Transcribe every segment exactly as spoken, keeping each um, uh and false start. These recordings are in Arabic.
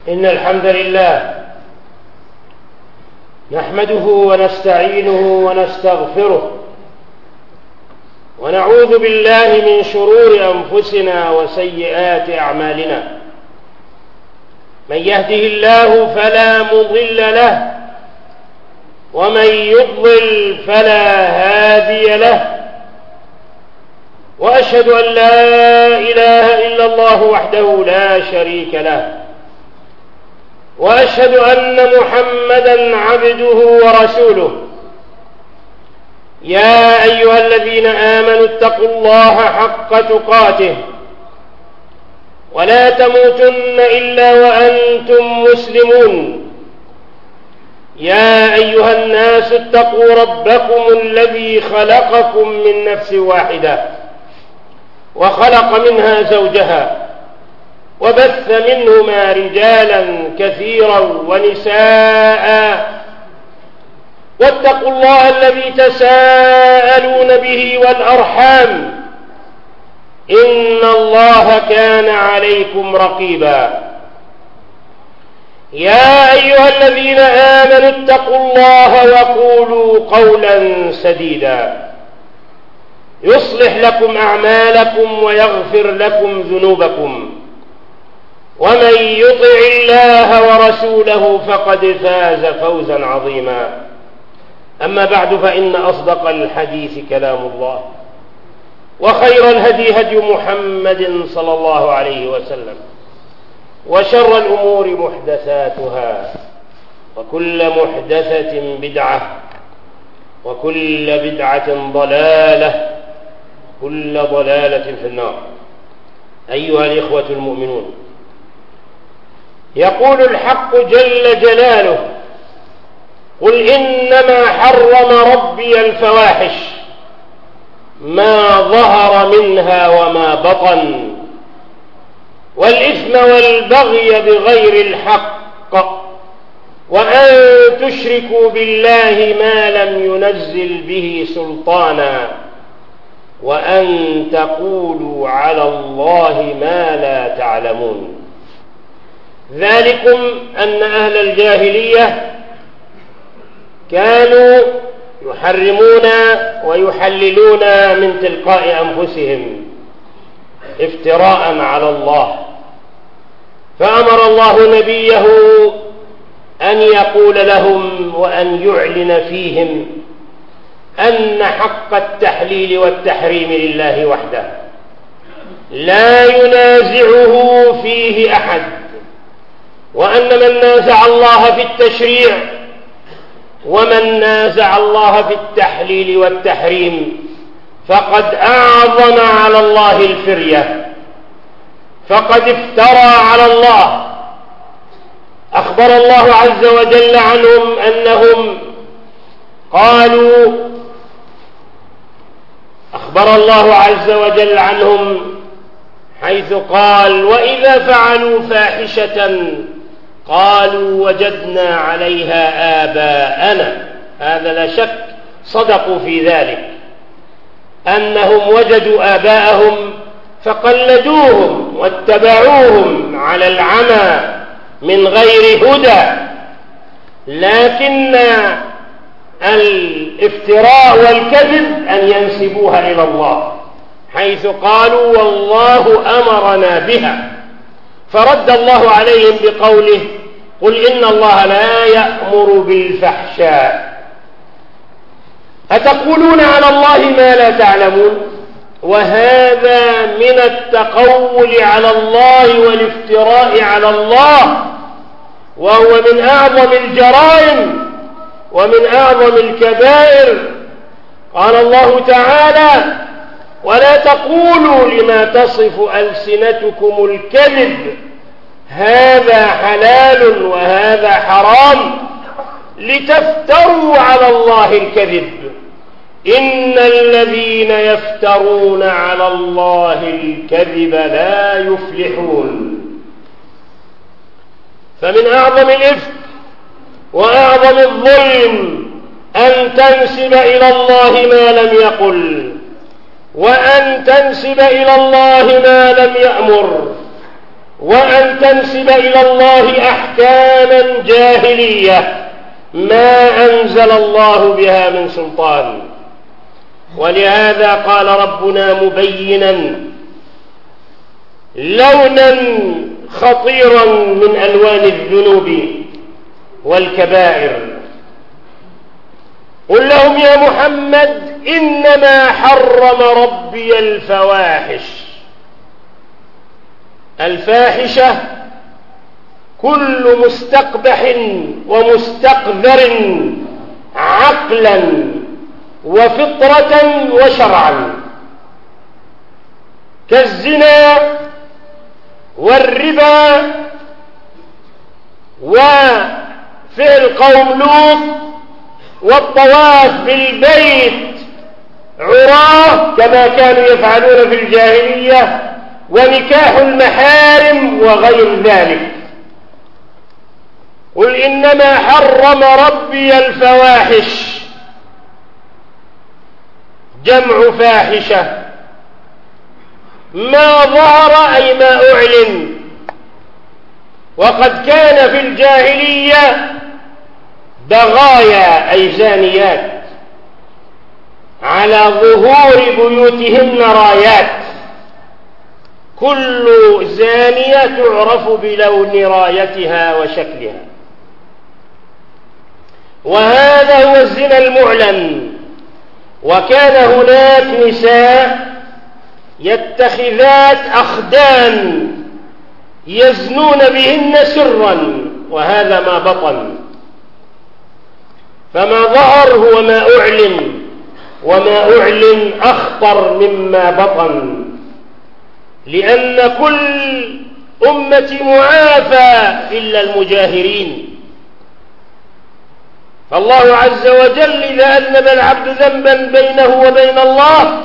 إن الحمد لله نحمده ونستعينه ونستغفره ونعوذ بالله من شرور أنفسنا وسيئات أعمالنا. من يهده الله فلا مضل له ومن يضلل فلا هادي له، وأشهد أن لا إله إلا الله وحده لا شريك له، وأشهد أن محمدًا عبده ورسوله. يا أيها الذين آمنوا اتقوا الله حق تقاته ولا تموتن إلا وأنتم مسلمون. يا أيها الناس اتقوا ربكم الذي خلقكم من نفس واحدة وخلق منها زوجها وبث منهما رجالا كثيرا ونساء، واتقوا الله الذي تساءلون به والأرحام إن الله كان عليكم رقيبا. يا أيها الذين آمنوا اتقوا الله وقولوا قولا سديدا يصلح لكم أعمالكم ويغفر لكم ذنوبكم، ومن يطع الله ورسوله فقد فاز فوزا عظيما. أما بعد، فإن أصدق الحديث كلام الله، وخير الهدي هدي محمد صلى الله عليه وسلم، وشر الأمور محدثاتها، وكل محدثة بدعة، وكل بدعة ضلالة، كل ضلالة في النار. أيها الإخوة المؤمنون، يقول الحق جل جلاله: قل إنما حرم ربي الفواحش ما ظهر منها وما بطن والإثم والبغي بغير الحق وأن تشركوا بالله ما لم ينزل به سلطانا وأن تقولوا على الله ما لا تعلمون. ذلكم أن أهل الجاهلية كانوا يحرمون ويحللون من تلقاء أنفسهم افتراء على الله، فأمر الله نبيه أن يقول لهم وأن يعلن فيهم أن حق التحليل والتحريم لله وحده لا ينازعه فيه أحد، وأن من نازع الله في التشريع ومن نازع الله في التحليل والتحريم فقد أعظم على الله الفرية، فقد افترى على الله. أخبر الله عز وجل عنهم أنهم قالوا أخبر الله عز وجل عنهم حيث قال: وإذا فعلوا فاحشة قالوا وجدنا عليها آباءنا. هذا لا شك صدقوا في ذلك، أنهم وجدوا آباءهم فقلدوهم واتبعوهم على العمى من غير هدى. لكن الافتراء والكذب أن ينسبوها إلى الله، حيث قالوا والله أمرنا بها، فرد الله عليهم بقوله: قل إن الله لا يأمر بالفحشاء أتقولون على الله ما لا تعلمون. وهذا من التقول على الله والافتراء على الله، وهو من أعظم الجرائم ومن أعظم الكبائر. قال الله تعالى: ولا تقولوا لما تصف ألسنتكم الكذب هذا حلال وهذا حرام لتفتروا على الله الكذب إن الذين يفترون على الله الكذب لا يفلحون. فمن أعظم الإثم وأعظم الظلم أن تنسب إلى الله ما لم يقل، وأن تنسب إلى الله ما لم يأمر، وأن تنسب إلى الله أحكاما جاهلية ما أنزل الله بها من سلطان. ولهذا قال ربنا مبينا لونا خطيرا من ألوان الذنوب والكبائر: قل لهم يا محمد إنما حرم ربي الفواحش. الفاحشة كل مستقبح ومستقذر عقلا وفطرة وشرعا، كالزنا والربا وفعل قوم لوط والطواف بالبيت عراه كما كانوا يفعلون في الجاهلية، ونكاح المحارم وغير ذلك. قل إنما حرم ربي الفواحش، جمع فاحشة، ما ظهر أي ما أعلن. وقد كان في الجاهلية بغايا أي زانيات على ظهور بيوتهن رايات، كل زانية تعرف بلون رايتها وشكلها، وهذا هو الزنا المعلن. وكان هناك نساء يتخذات أخدان يزنون بهن سرا، وهذا ما بطن. فما ظهر هو ما أعلن، وما أعلن أخطر مما بطن، لأن كل أمة معافى إلا المجاهرين. فالله عز وجل إذا أذنب العبد ذنبا بينه وبين الله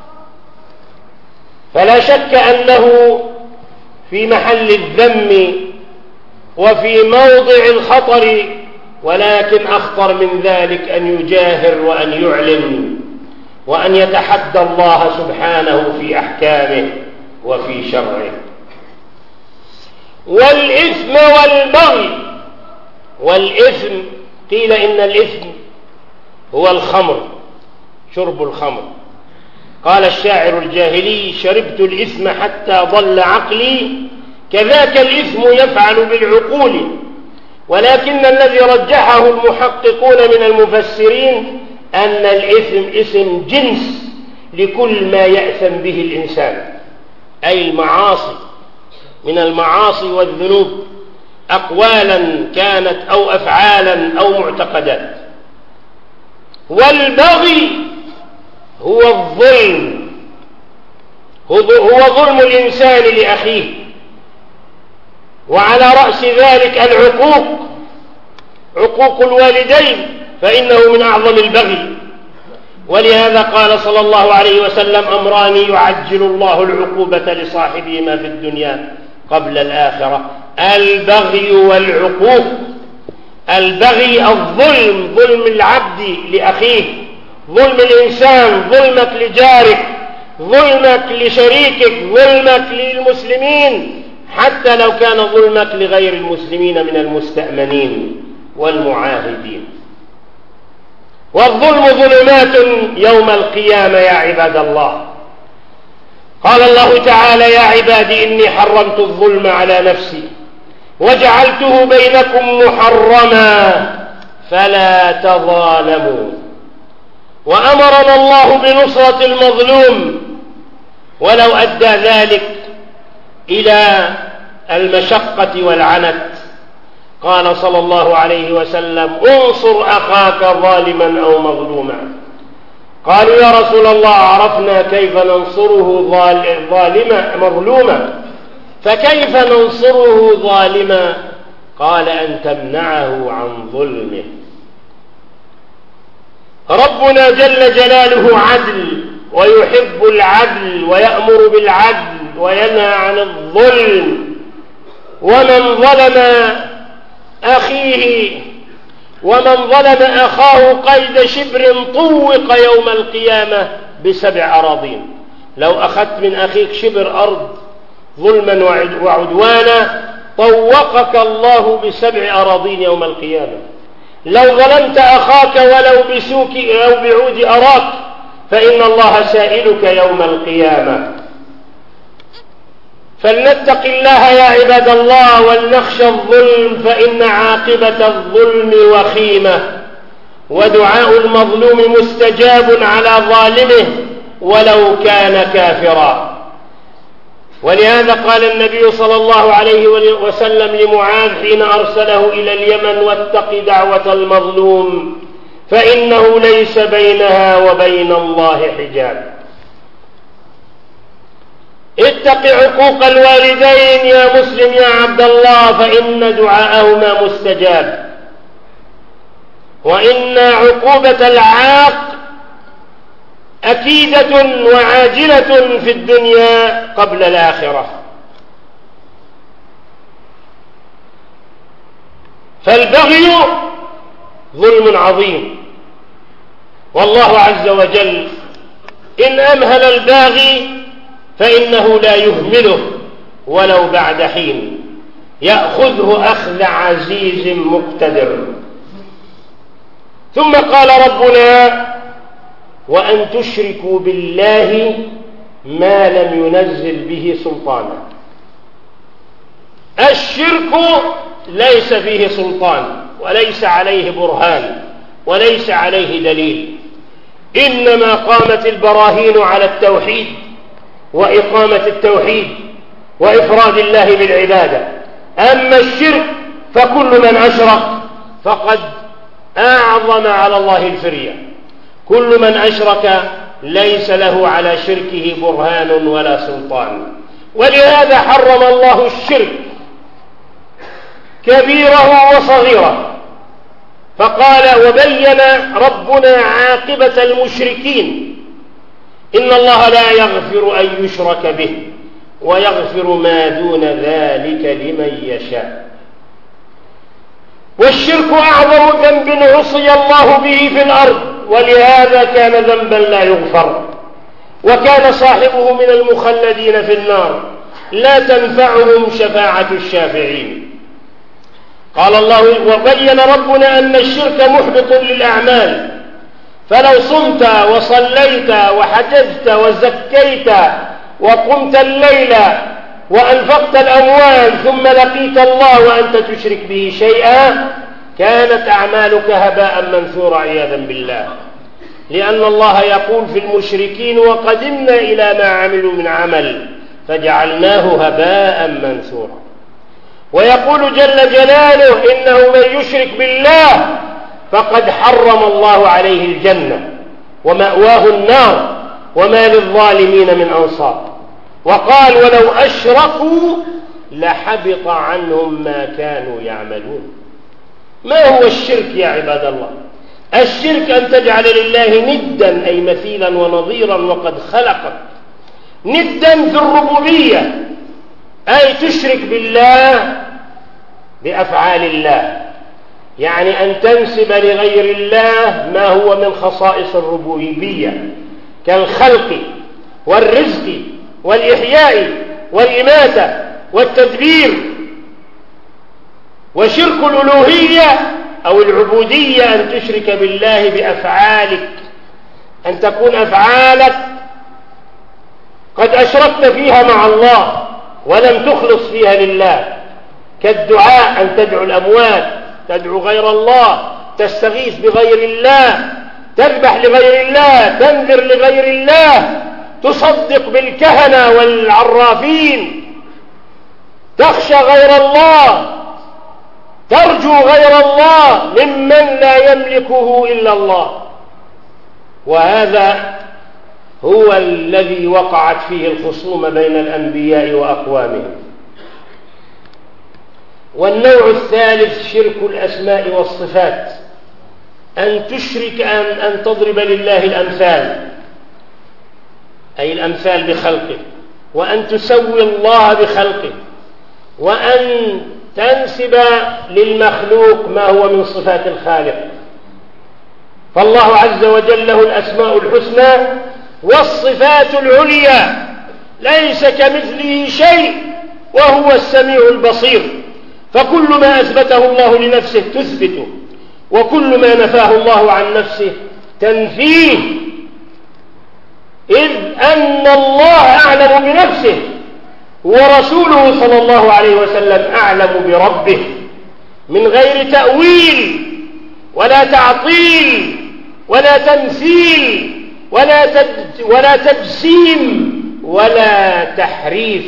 فلا شك أنه في محل الذم وفي موضع الخطر، ولكن أخطر من ذلك أن يجاهر وأن يعلن وأن يتحدى الله سبحانه في أحكامه وفي شرعه. والإثم والبغي. والإثم قيل إن الإثم هو الخمر، شرب الخمر. قال الشاعر الجاهلي: شربت الإثم حتى ضل عقلي، كذاك الإثم يفعل بالعقول. ولكن الذي رجحه المحققون من المفسرين أن الإثم اسم جنس لكل ما يأثم به الإنسان، أي المعاصي من المعاصي والذنوب، أقوالا كانت أو أفعالا أو معتقدات. والبغي هو الظلم، هو ظلم الإنسان لأخيه، وعلى رأس ذلك العقوق، عقوق الوالدين، فإنه من أعظم البغي. ولهذا قال صلى الله عليه وسلم: أمران يعجل الله العقوبة لصاحبهما في الدنيا قبل الآخرة: البغي والعقوق. البغي الظلم، ظلم العبد لأخيه، ظلم الإنسان، ظلمك لجارك، ظلمك لشريكك، ظلمك للمسلمين، حتى لو كان ظلمك لغير المسلمين من المستأمنين والمعاهدين. والظلم ظلمات يوم القيامة يا عباد الله. قال الله تعالى: يا عبادي إني حرمت الظلم على نفسي وجعلته بينكم محرما فلا تظالموا. وأمرنا الله بنصرة المظلوم، ولو أدى ذلك إلى المشقة والعنت. قال صلى الله عليه وسلم: انصر أخاك ظالما أو مظلوما. قالوا: يا رسول الله عرفنا كيف ننصره ظالما مظلوما، فكيف ننصره ظالما؟ قال: أن تمنعه عن ظلمه. ربنا جل جلاله عدل، ويحب العدل، ويأمر بالعدل، وينهى عن الظلم. ومن ظلم أخيه ومن ظلم أخاه قيد شبر طوق يوم القيامة بسبع أراضين. لو أخذت من أخيك شبر أرض ظلما وعدوانا طوقك الله بسبع أراضين يوم القيامة. لو ظلمت أخاك ولو بسوك أو بعود أراك فإن الله سائلك يوم القيامة. فلنتق الله يا عباد الله ولنخشى الظلم، فإن عاقبة الظلم وخيمة، ودعاء المظلوم مستجاب على ظالمه ولو كان كافرا. ولهذا قال النبي صلى الله عليه وسلم لمعاذ حين أرسله إلى اليمن: واتق دعوة المظلوم فإنه ليس بينها وبين الله حجاب. اتق عقوق الوالدين يا مسلم يا عبد الله، فإن دعاءهما مستجاب، وإن عقوبة العاق أكيدة وعاجلة في الدنيا قبل الآخرة. فالبغي ظلم عظيم، والله عز وجل إن أمهل الباغي فإنه لا يهمله ولو بعد حين، يأخذه أخذ عزيز مقتدر. ثم قال ربنا: وأن تشركوا بالله ما لم ينزل به سلطانا. الشرك ليس فيه سلطان وليس عليه برهان وليس عليه دليل، إنما قامت البراهين على التوحيد وإقامة التوحيد وإفراد الله بالعبادة. أما الشرك فكل من أشرك فقد أعظم على الله الفرية. كل من أشرك ليس له على شركه برهان ولا سلطان، ولهذا حرم الله الشرك كبيره وصغيره، فقال: وبين ربنا عاقبة المشركين: إن الله لا يغفر أن يشرك به ويغفر ما دون ذلك لمن يشاء. والشرك أعظم ذنب عصي الله به في الأرض، ولهذا كان ذنبا لا يغفر، وكان صاحبه من المخلدين في النار، لا تنفعهم شفاعة الشافعين. قال الله: وبين ربنا أن الشرك محبط للأعمال، فلو صمت وصليت وحججت وزكيت وقمت الليل وأنفقت الأموال ثم لقيت الله وأنت تشرك به شيئا كانت أعمالك هباء منثورا عياذا بالله، لأن الله يقول في المشركين: وقدمنا إلى ما عملوا من عمل فجعلناه هباء منثورا. ويقول جل جلاله: إنه من يشرك بالله فقد حرم الله عليه الجنة ومأواه النار وما للظالمين من أنصار. وقال: ولو أشركوا لحبط عنهم ما كانوا يعملون. ما هو الشرك يا عباد الله؟ الشرك أن تجعل لله ندا، أي مثيلا ونظيرا، وقد خلقك ندا في الربوبية، أي تشرك بالله بأفعال الله، يعني أن تنسب لغير الله ما هو من خصائص الربوبية كالخلق والرزق والإحياء والإماتة والتدبير. وشرك الألوهية أو العبودية أن تشرك بالله بأفعالك، أن تكون أفعالك قد أشركت فيها مع الله ولم تخلص فيها لله، كالدعاء، أن تدعو الأموات، تدعو غير الله، تستغيث بغير الله، تذبح لغير الله، تنذر لغير الله، تصدق بالكهنة والعرافين، تخشى غير الله، ترجو غير الله ممن لا يملكه إلا الله. وهذا هو الذي وقعت فيه الخصومة بين الأنبياء وأقوامهم. والنوع الثالث شرك الأسماء والصفات، أن تشرك أن, أن تضرب لله الأمثال، أي الأمثال بخلقه، وأن تسوي الله بخلقه، وأن تنسب للمخلوق ما هو من صفات الخالق. فالله عز وجل له الأسماء الحسنى والصفات العليا، ليس كمثله شيء وهو السميع البصير، فكل ما أثبته الله لنفسه تثبته، وكل ما نفاه الله عن نفسه تنفيه، إذ أن الله أعلم بنفسه ورسوله صلى الله عليه وسلم أعلم بربه، من غير تأويل ولا تعطيل ولا تمثيل ولا ولا تجسيم ولا تحريف.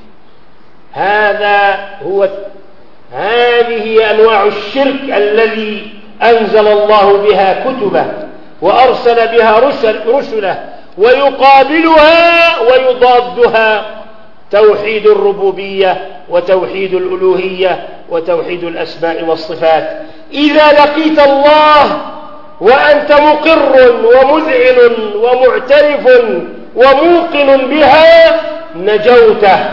هذا هو هذه أنواع الشرك الذي أنزل الله بها كتبه وأرسل بها رسل رسله، ويقابلها ويضادها توحيد الربوبية وتوحيد الألوهية وتوحيد الأسماء والصفات. إذا لقيت الله وأنت مقر ومذعن ومعترف وموقن بها نجوته،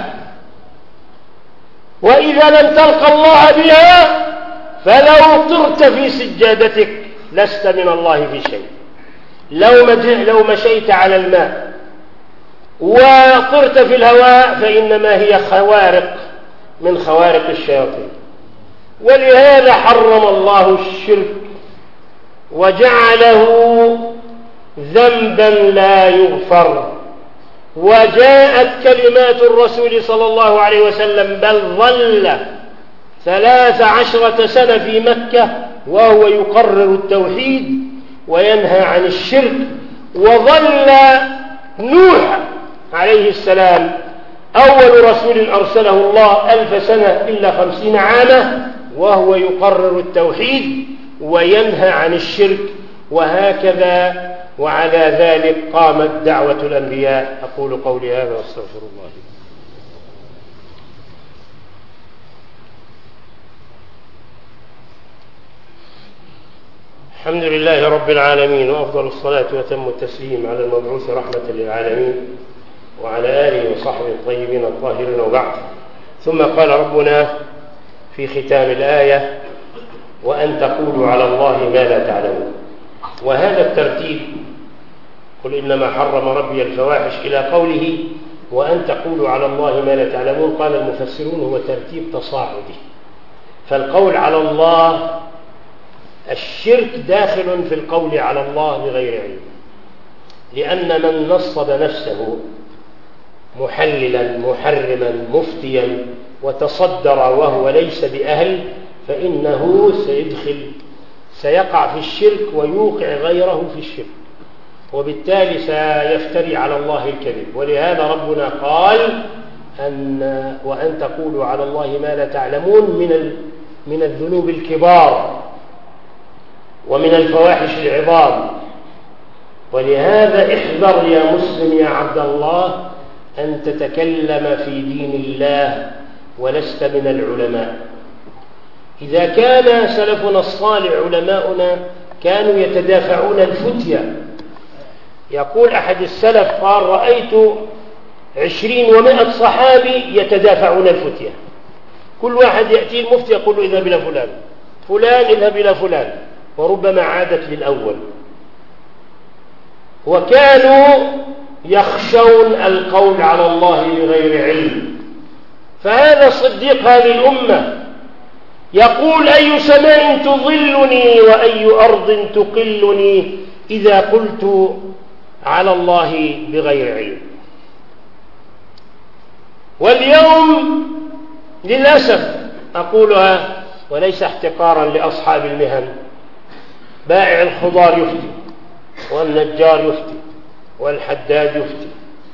وإذا لم تلق الله بها فلو طرت في سجادتك لست من الله في شيء. لو لو مشيت على الماء وطرت في الهواء فإنما هي خوارق من خوارق الشياطين. ولهذا حرم الله الشرك وجعله ذنبا لا يغفر. وجاءت كلمات الرسول صلى الله عليه وسلم، بل ظل ثلاث عشرة سنة في مكة وهو يقرر التوحيد وينهى عن الشرك. وظل نوح عليه السلام أول رسول أرسله الله ألف سنة إلا خمسين عاما وهو يقرر التوحيد وينهى عن الشرك، وهكذا وعلى ذلك قامت دعوة الأنبياء. أقول قولي هذا واستغفر الله. الحمد لله رب العالمين، وأفضل الصلاة وتم التسليم على المبعوث رحمة للعالمين وعلى آله وصحبه الطيبين الطاهرين، وبعد. ثم قال ربنا في ختام الآية: وأن تقولوا على الله ما لا تعلمون. وهذا الترتيب، قل إنما حرم ربي الفواحش، إلى قوله وأن تقولوا على الله ما لا تعلمون، قال المفسرون هو ترتيب تصاعدي. فالقول على الله، الشرك داخل في القول على الله بغير علم، لأن من نصب نفسه محللا محرما مفتيا وتصدر وهو ليس بأهل فإنه سيدخل سيقع في الشرك ويوقع غيره في الشرك، وبالتالي سيفتري على الله الكذب. ولهذا ربنا قال أن وأن تقولوا على الله ما لا تعلمون من من الذنوب الكبار ومن الفواحش العظام. ولهذا احذر يا مسلم يا عبد الله أن تتكلم في دين الله ولست من العلماء. إذا كان سلفنا الصالح علماؤنا كانوا يتدافعون الفتية. يقول أحد السلف قال: رأيت عشرين ومائة صحابي يتدافعون الفتية، كل واحد يأتي المفتي يقول له: اذهب إلى فلان، فلان اذهب إلى فلان، وربما عادت للأول. وكانوا يخشون القول على الله بغير علم. فهذا صديق هذه الأمة يقول: أي سماء تظلني وأي أرض تقلني إذا قلت على الله بغير علم. واليوم للأسف أقولها وليس احتقارا لأصحاب المهن، بائع الخضار يفتي، والنجار يفتي، والحداد يفتي،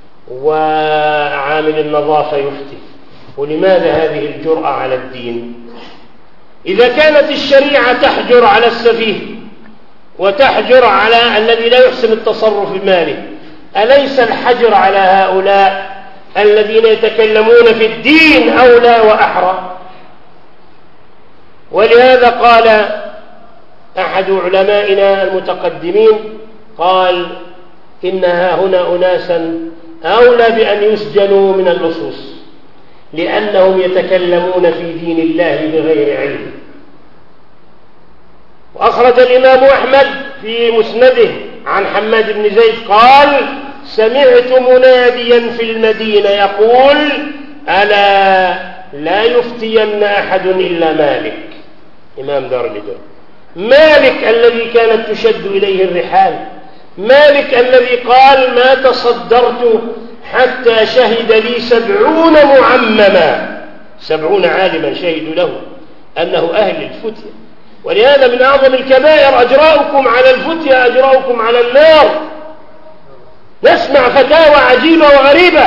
وعامل النظافة يفتي. ولماذا هذه الجرأة على الدين؟ إذا كانت الشريعة تحجر على السفيه وتحجر على الذي لا يحسن التصرف بماله، أليس الحجر على هؤلاء الذين يتكلمون في الدين أولى وأحرى؟ ولهذا قال أحد علمائنا المتقدمين قال: إنها هنا أناسا أولى بأن يسجنوا من اللصوص، لأنهم يتكلمون في دين الله بغير علم. وأخرج الإمام أحمد في مسنده عن حماد بن زيد قال: سمعت مناديا في المدينة يقول: ألا لا يفتين أحد إلا مالك إمام دار الهجرة، مالك الذي كانت تشد إليه الرحال، مالك الذي قال ما تصدرت حتى شهد لي سبعون معمما، سبعون عالما شهدوا له أنه أهل الفتية. ولهذا من أعظم الكبائر أجراؤكم على الفتية، أجراؤكم على النار. نسمع فتاوى عجيبة وغريبة،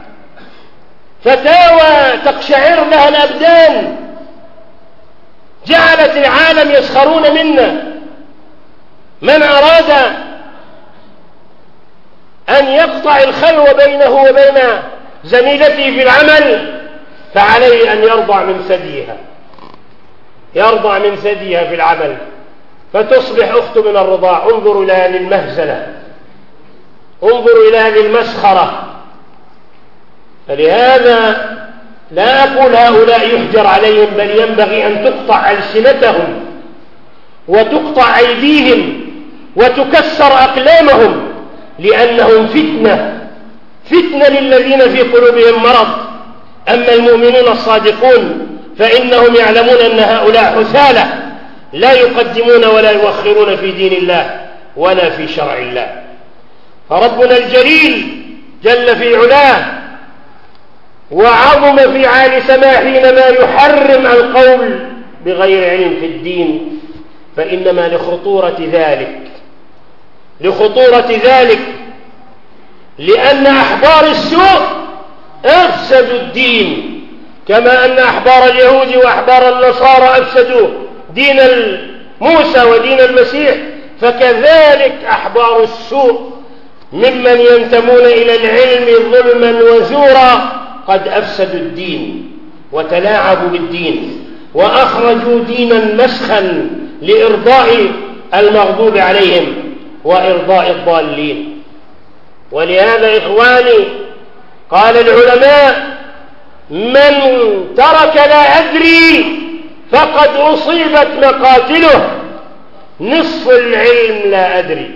فتاوى تقشعر لها الأبدان، جعلت العالم يسخرون منا. من أراد أن يقطع الخلو بينه وبين زميلته في العمل فعليه أن يرضع من ثديها، يرضع من ثديها في العمل فتصبح أخت من الرضاع. انظروا إلى هذه المهزلة، انظروا إلى هذه المسخرة. فلهذا لا أقول هؤلاء يحجر عليهم، بل ينبغي أن تقطع ألسنتهم وتقطع أيديهم وتكسر أقلامهم، لأنهم فتنة، فتنة للذين في قلوبهم مرض. أما المؤمنون الصادقون فإنهم يعلمون أن هؤلاء حثالة لا يقدمون ولا يؤخرون في دين الله ولا في شرع الله. فربنا الجليل جل في علاه وعظم في عال سماه حينما يحرم القول بغير علم في الدين، فإنما لخطورة ذلك، لخطورة ذلك لأن أحبار السوء أفسدوا الدين، كما أن أحبار اليهود وأحبار النصارى أفسدوا دين موسى ودين المسيح، فكذلك أحبار السوء ممن ينتمون إلى العلم ظلما وزورا قد أفسدوا الدين وتلاعبوا بالدين وأخرجوا دينا مسخا لإرضاء المغضوب عليهم وإرضاء الضالين. ولهذا إخواني قال العلماء من ترك لا أدري فقد أصيبت مقاتله، نصف العلم لا أدري.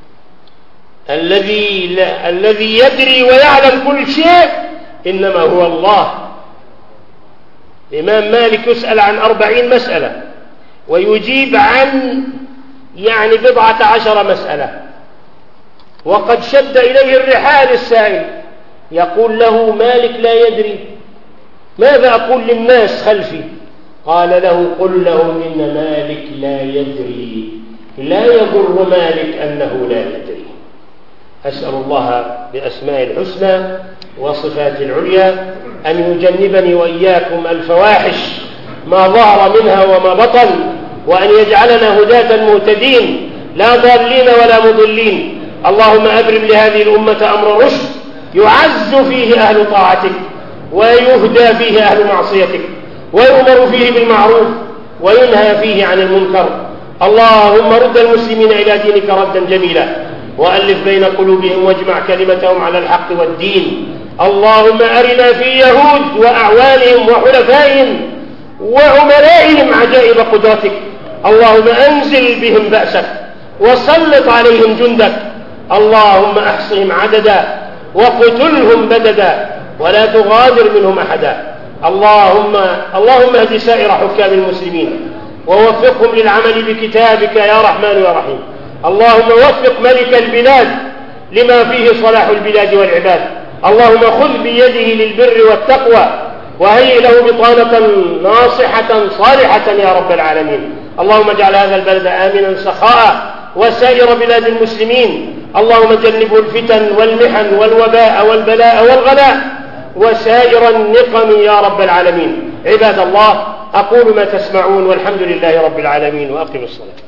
الذي لا الذي يدري ويعلم كل شيء إنما هو الله. الإمام مالك يسأل عن أربعين مسألة ويجيب عن يعني بضعة عشر مسألة، وقد شد إليه الرحال السائل يقول له مالك لا يدري، ماذا أقول للناس خلفي؟ قال له قل لهم إن مالك لا يدري، لا يضر مالك أنه لا يدري. أسأل الله بأسماء الحسنى وصفات العليا أن يجنبني وإياكم الفواحش ما ظهر منها وما بطن، وأن يجعلنا هداة مهتدين لا ضالين ولا مضلين. اللهم أبرم لهذه الأمة أمر رشد يعز فيه أهل طاعتك ويهدى فيه أهل معصيتك ويؤمر فيه بالمعروف وينهى فيه عن المنكر. اللهم رد المسلمين إلى دينك ردا جميلا، وألف بين قلوبهم واجمع كلمتهم على الحق والدين. اللهم أرنا في يهود وأعوانهم وحلفائهم وعملائهم عجائب قدرتك. اللهم أنزل بهم بأسك وسلط عليهم جندك. اللهم أحصهم عددا وقتلهم بددا ولا تغادر منهم أحدا. اللهم اللهم اهد سائر حكام المسلمين ووفقهم للعمل بكتابك يا رحمن يا رحيم. اللهم وفق ملك البلاد لما فيه صلاح البلاد والعباد. اللهم خذ بيده للبر والتقوى وهيئ له بطانة ناصحة صالحة يا رب العالمين. اللهم اجعل هذا البلد آمنا سخاء وسائر بلاد المسلمين. اللهم جنبه الفتن والمحن والوباء والبلاء والغلاء وسائر النقم يا رب العالمين. عباد الله، أقول ما تسمعون والحمد لله رب العالمين، وأقم الصلاة.